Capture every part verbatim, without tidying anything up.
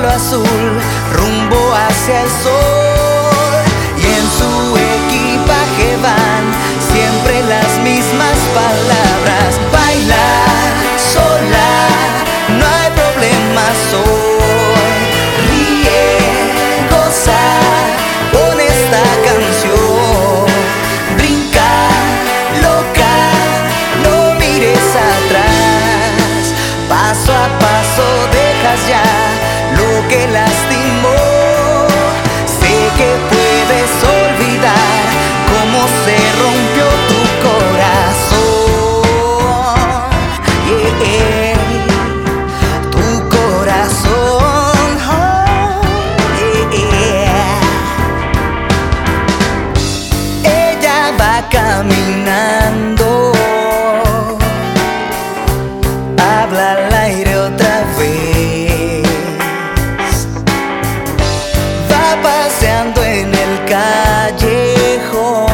cielo azul, rumbo hacia el sol. Y en su equipaje van siempre las mismas palabras: bailar sola, no hay problemas hoy. Ríe, goza con esta canción. Brinca, loca, no mires atrás. Paso a paso dejas ya lo que lastimó. Sé que puedes olvidar cómo se rompió tu corazón. Yeah. Tu corazón. Oh, yeah. Ella va caminando, habla al aire otra vez, va paseando en el callejón.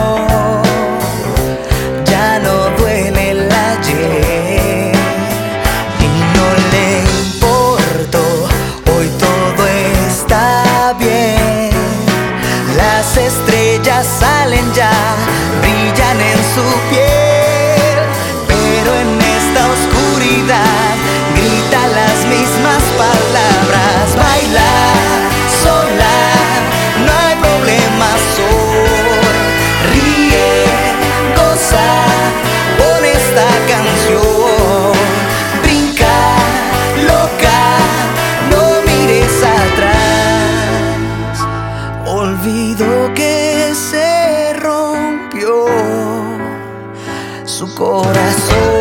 Ya no duele el ayer y no le importo, hoy todo está bien. Las estrellas salen ya, brillan en su piel, pero en esta oscuridad grita las mismas palabras: bailar sola, no hay problemas hoy. Ríe, goza con esta canción. Brinca, loca, no mires atrás. Olvido que se rompió su corazón.